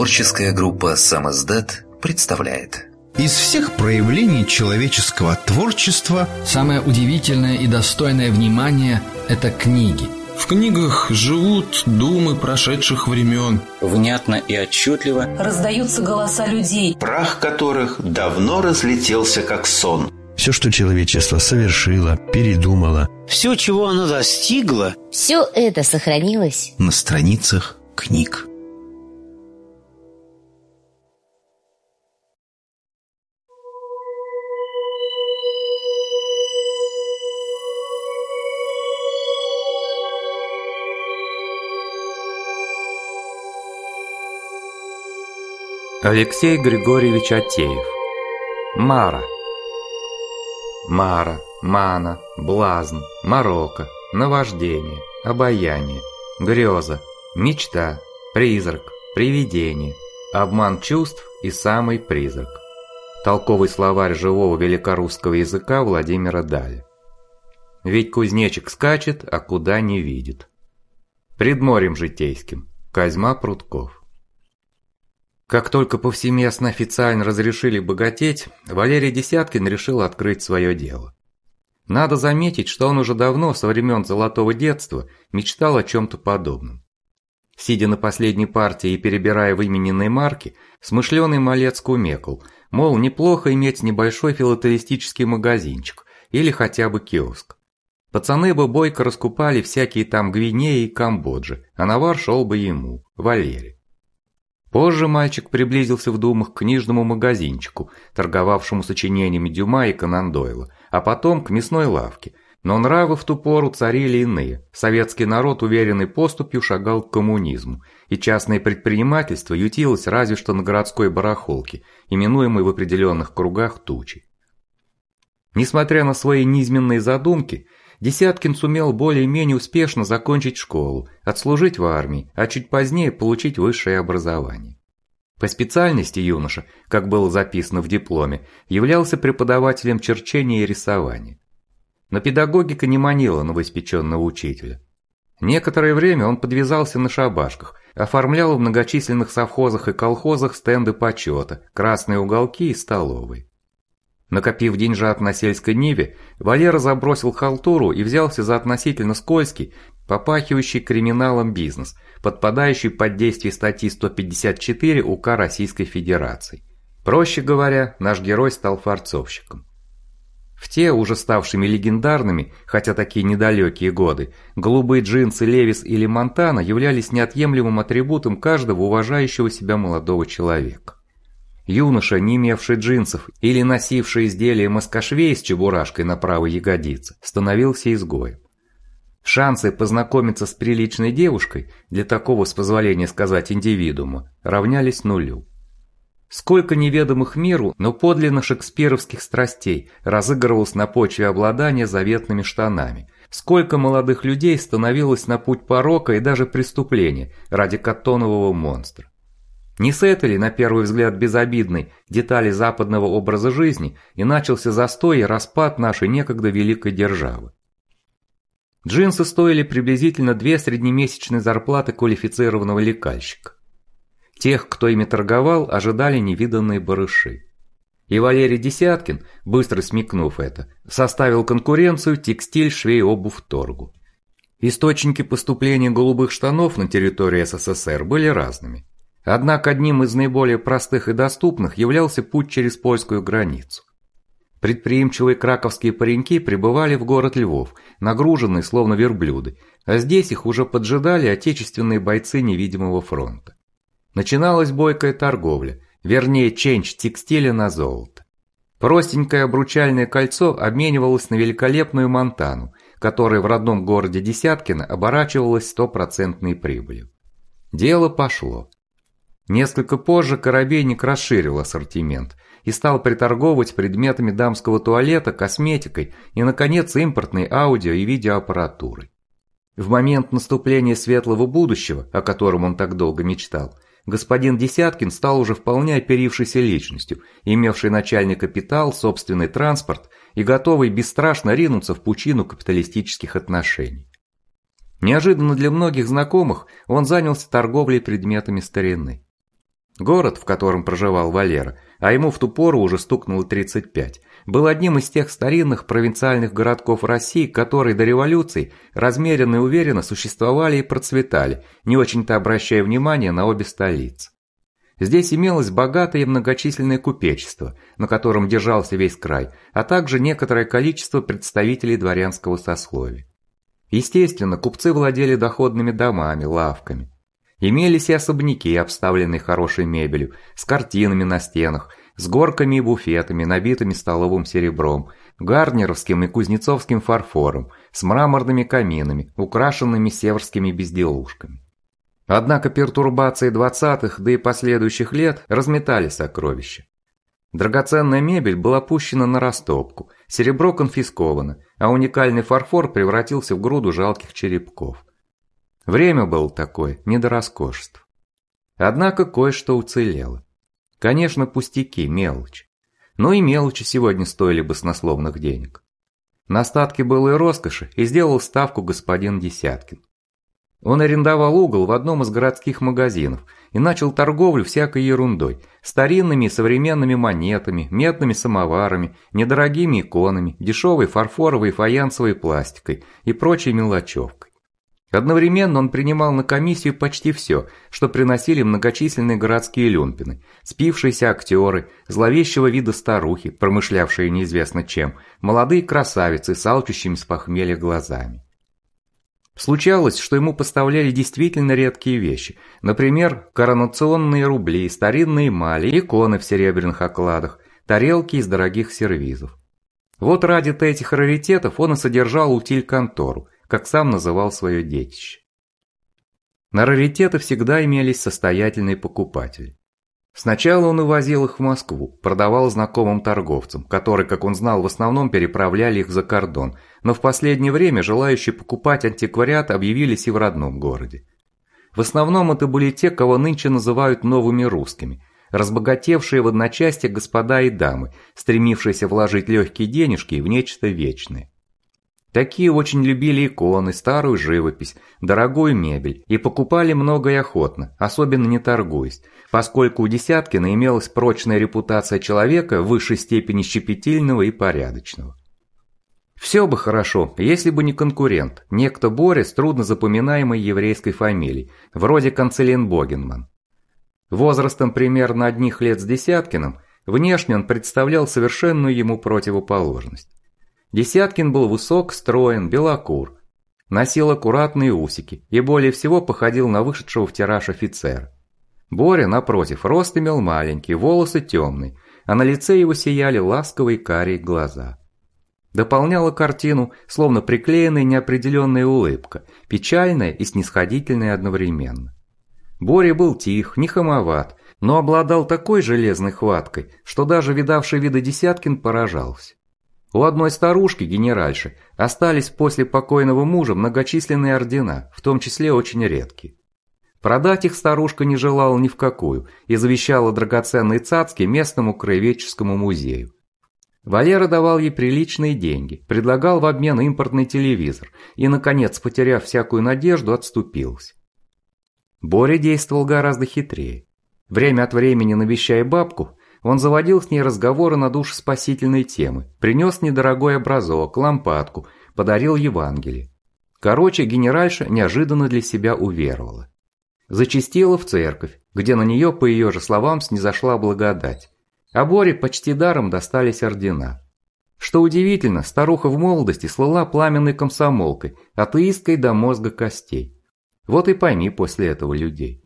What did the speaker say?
Творческая группа «Самиздат» представляет. Из всех проявлений человеческого творчества самое удивительное и достойное внимания – это книги. В книгах живут думы прошедших времен. Внятно и отчетливо раздаются голоса людей, прах которых давно разлетелся как сон. Все, что человечество совершило, передумало, все, чего оно достигло, все это сохранилось на страницах книг. Алексей Григорьевич Атеев. Мара. Мара, мана, блазн, морока, наваждение, обаяние, греза, мечта, призрак, привидение, обман чувств и самый призрак. Толковый словарь живого великорусского языка Владимира Даля. Ведь кузнечик скачет, а куда не видит. Предморьем житейским. Козьма Прутков. Как только повсеместно официально разрешили богатеть, Валерий Десяткин решил открыть свое дело. Надо заметить, что он уже давно, со времен золотого детства, мечтал о чем-то подобном. Сидя на последней партии и перебирая вымененные марки, смышленый малец кумекал, мол, неплохо иметь небольшой филателистический магазинчик или хотя бы киоск. Пацаны бы бойко раскупали всякие там Гвинеи и Камбоджи, а навар шел бы ему, Валере. Позже мальчик приблизился в думах к книжному магазинчику, торговавшему сочинениями Дюма и Конан Дойла, а потом к мясной лавке. Но нравы в ту пору царили иные. Советский народ уверенной поступью шагал к коммунизму, и частное предпринимательство ютилось разве что на городской барахолке, именуемой в определенных кругах тучей. Несмотря на свои низменные задумки, Десяткин сумел более-менее успешно закончить школу, отслужить в армии, а чуть позднее получить высшее образование. По специальности юноша, как было записано в дипломе, являлся преподавателем черчения и рисования. Но педагогика не манила новоиспеченного учителя. Некоторое время он подвязался на шабашках, оформлял в многочисленных совхозах и колхозах стенды почета, красные уголки и столовые. Накопив деньжат на сельской ниве, Валера забросил халтуру и взялся за относительно скользкий, попахивающий криминалом бизнес, подпадающий под действие статьи 154 УК Российской Федерации. Проще говоря, наш герой стал фарцовщиком. В те, уже ставшими легендарными, хотя такие недалекие годы, голубые джинсы Левис или Монтана являлись неотъемлемым атрибутом каждого уважающего себя молодого человека. Юноша, не имевший джинсов или носивший изделия маскошвей с чебурашкой на правой ягодице, становился изгоем. Шансы познакомиться с приличной девушкой, для такого, с позволения сказать, индивидуума, равнялись нулю. Сколько неведомых миру, но подлинно шекспировских страстей разыгрывалось на почве обладания заветными штанами, сколько молодых людей становилось на путь порока и даже преступления ради каттонового монстра. Не с этой ли, на первый взгляд безобидной, детали западного образа жизни и начался застой и распад нашей некогда великой державы. Джинсы стоили приблизительно 2 среднемесячные зарплаты квалифицированного лекальщика. Тех, кто ими торговал, ожидали невиданные барыши. И Валерий Десяткин, быстро смекнув это, составил конкуренцию текстиль, швей, обувь, торгу. Источники поступления голубых штанов на территории СССР были разными. Однако одним из наиболее простых и доступных являлся путь через польскую границу. Предприимчивые краковские пареньки прибывали в город Львов, нагруженные словно верблюды, а здесь их уже поджидали отечественные бойцы невидимого фронта. Начиналась бойкая торговля, вернее ченч текстиля на золото. Простенькое обручальное кольцо обменивалось на великолепную Монтану, которая в родном городе Десяткина оборачивалась 100% прибылью. Дело пошло. Несколько позже Коробейник расширил ассортимент и стал приторговывать предметами дамского туалета, косметикой и, наконец, импортной аудио и видеоаппаратурой. В момент наступления светлого будущего, о котором он так долго мечтал, господин Десяткин стал уже вполне оперившейся личностью, имевшей начальный капитал, собственный транспорт и готовый бесстрашно ринуться в пучину капиталистических отношений. Неожиданно для многих знакомых он занялся торговлей предметами старины. Город, в котором проживал Валера, а ему в ту пору уже стукнуло 35, был одним из тех старинных провинциальных городков России, которые до революции размеренно и уверенно существовали и процветали, не очень-то обращая внимания на обе столицы. Здесь имелось богатое и многочисленное купечество, на котором держался весь край, а также некоторое количество представителей дворянского сословия. Естественно, купцы владели доходными домами, лавками. Имелись и особняки, обставленные хорошей мебелью, с картинами на стенах, с горками и буфетами, набитыми столовым серебром, гарнеровским и кузнецовским фарфором, с мраморными каминами, украшенными северскими безделушками. Однако пертурбации 20-х, да и последующих лет разметали сокровища. Драгоценная мебель была пущена на растопку, серебро конфисковано, а уникальный фарфор превратился в груду жалких черепков. Время было такое, не до роскошеств. Однако кое-что уцелело. Конечно, пустяки, мелочь. Но и мелочи сегодня стоили баснословных денег. На остатки былой роскоши и сделал ставку господин Десяткин. Он арендовал угол в одном из городских магазинов и начал торговлю всякой ерундой, старинными и современными монетами, медными самоварами, недорогими иконами, дешевой фарфоровой и фаянсовой пластикой и прочей мелочевкой. Одновременно он принимал на комиссию почти все, что приносили многочисленные городские люмпины, спившиеся актеры, зловещего вида старухи, промышлявшие неизвестно чем, молодые красавицы с алчущими с похмелья глазами. Случалось, что ему поставляли действительно редкие вещи, например, коронационные рубли, старинные эмали, иконы в серебряных окладах, тарелки из дорогих сервизов. Вот ради-то этих раритетов он и содержал утиль-контору, как сам называл свое детище. На раритеты всегда имелись состоятельные покупатели. Сначала он увозил их в Москву, продавал знакомым торговцам, которые, как он знал, в основном переправляли их за кордон, но в последнее время желающие покупать антиквариат объявились и в родном городе. В основном это были те, кого нынче называют новыми русскими, разбогатевшие в одночасье господа и дамы, стремившиеся вложить легкие денежки в нечто вечное. Такие очень любили иконы, старую живопись, дорогую мебель и покупали много и охотно, особенно не торгуясь, поскольку у Десяткина имелась прочная репутация человека в высшей степени щепетильного и порядочного. Все бы хорошо, если бы не конкурент, некто Боря с трудно запоминаемой еврейской фамилией, вроде Канцеленбогенман. Возрастом примерно одних лет с Десяткиным, внешне он представлял совершенную ему противоположность. Десяткин был высок, строен, белокур, носил аккуратные усики и более всего походил на вышедшего в тираж офицера. Боря, напротив, рост имел маленький, волосы темные, а на лице его сияли ласковые карие глаза. Дополняла картину, словно приклеенная неопределенная улыбка, печальная и снисходительная одновременно. Боря был тих, не хамоват, но обладал такой железной хваткой, что даже видавший виды Десяткин поражался. У одной старушки, генеральши, остались после покойного мужа многочисленные ордена, в том числе очень редкие. Продать их старушка не желала ни в какую и завещала драгоценные цацки местному краеведческому музею. Валера давал ей приличные деньги, предлагал в обмен импортный телевизор и, наконец, потеряв всякую надежду, отступился. Боря действовал гораздо хитрее. Время от времени навещая бабку, он заводил с ней разговоры на душеспасительные темы, принес недорогой образок, лампадку, подарил Евангелие. Короче, генеральша неожиданно для себя уверовала. Зачастила в церковь, где на нее, по ее же словам, снизошла благодать. А Боре почти даром достались ордена. Что удивительно, старуха в молодости слыла пламенной комсомолкой, атеисткой до мозга костей. Вот и пойми после этого людей.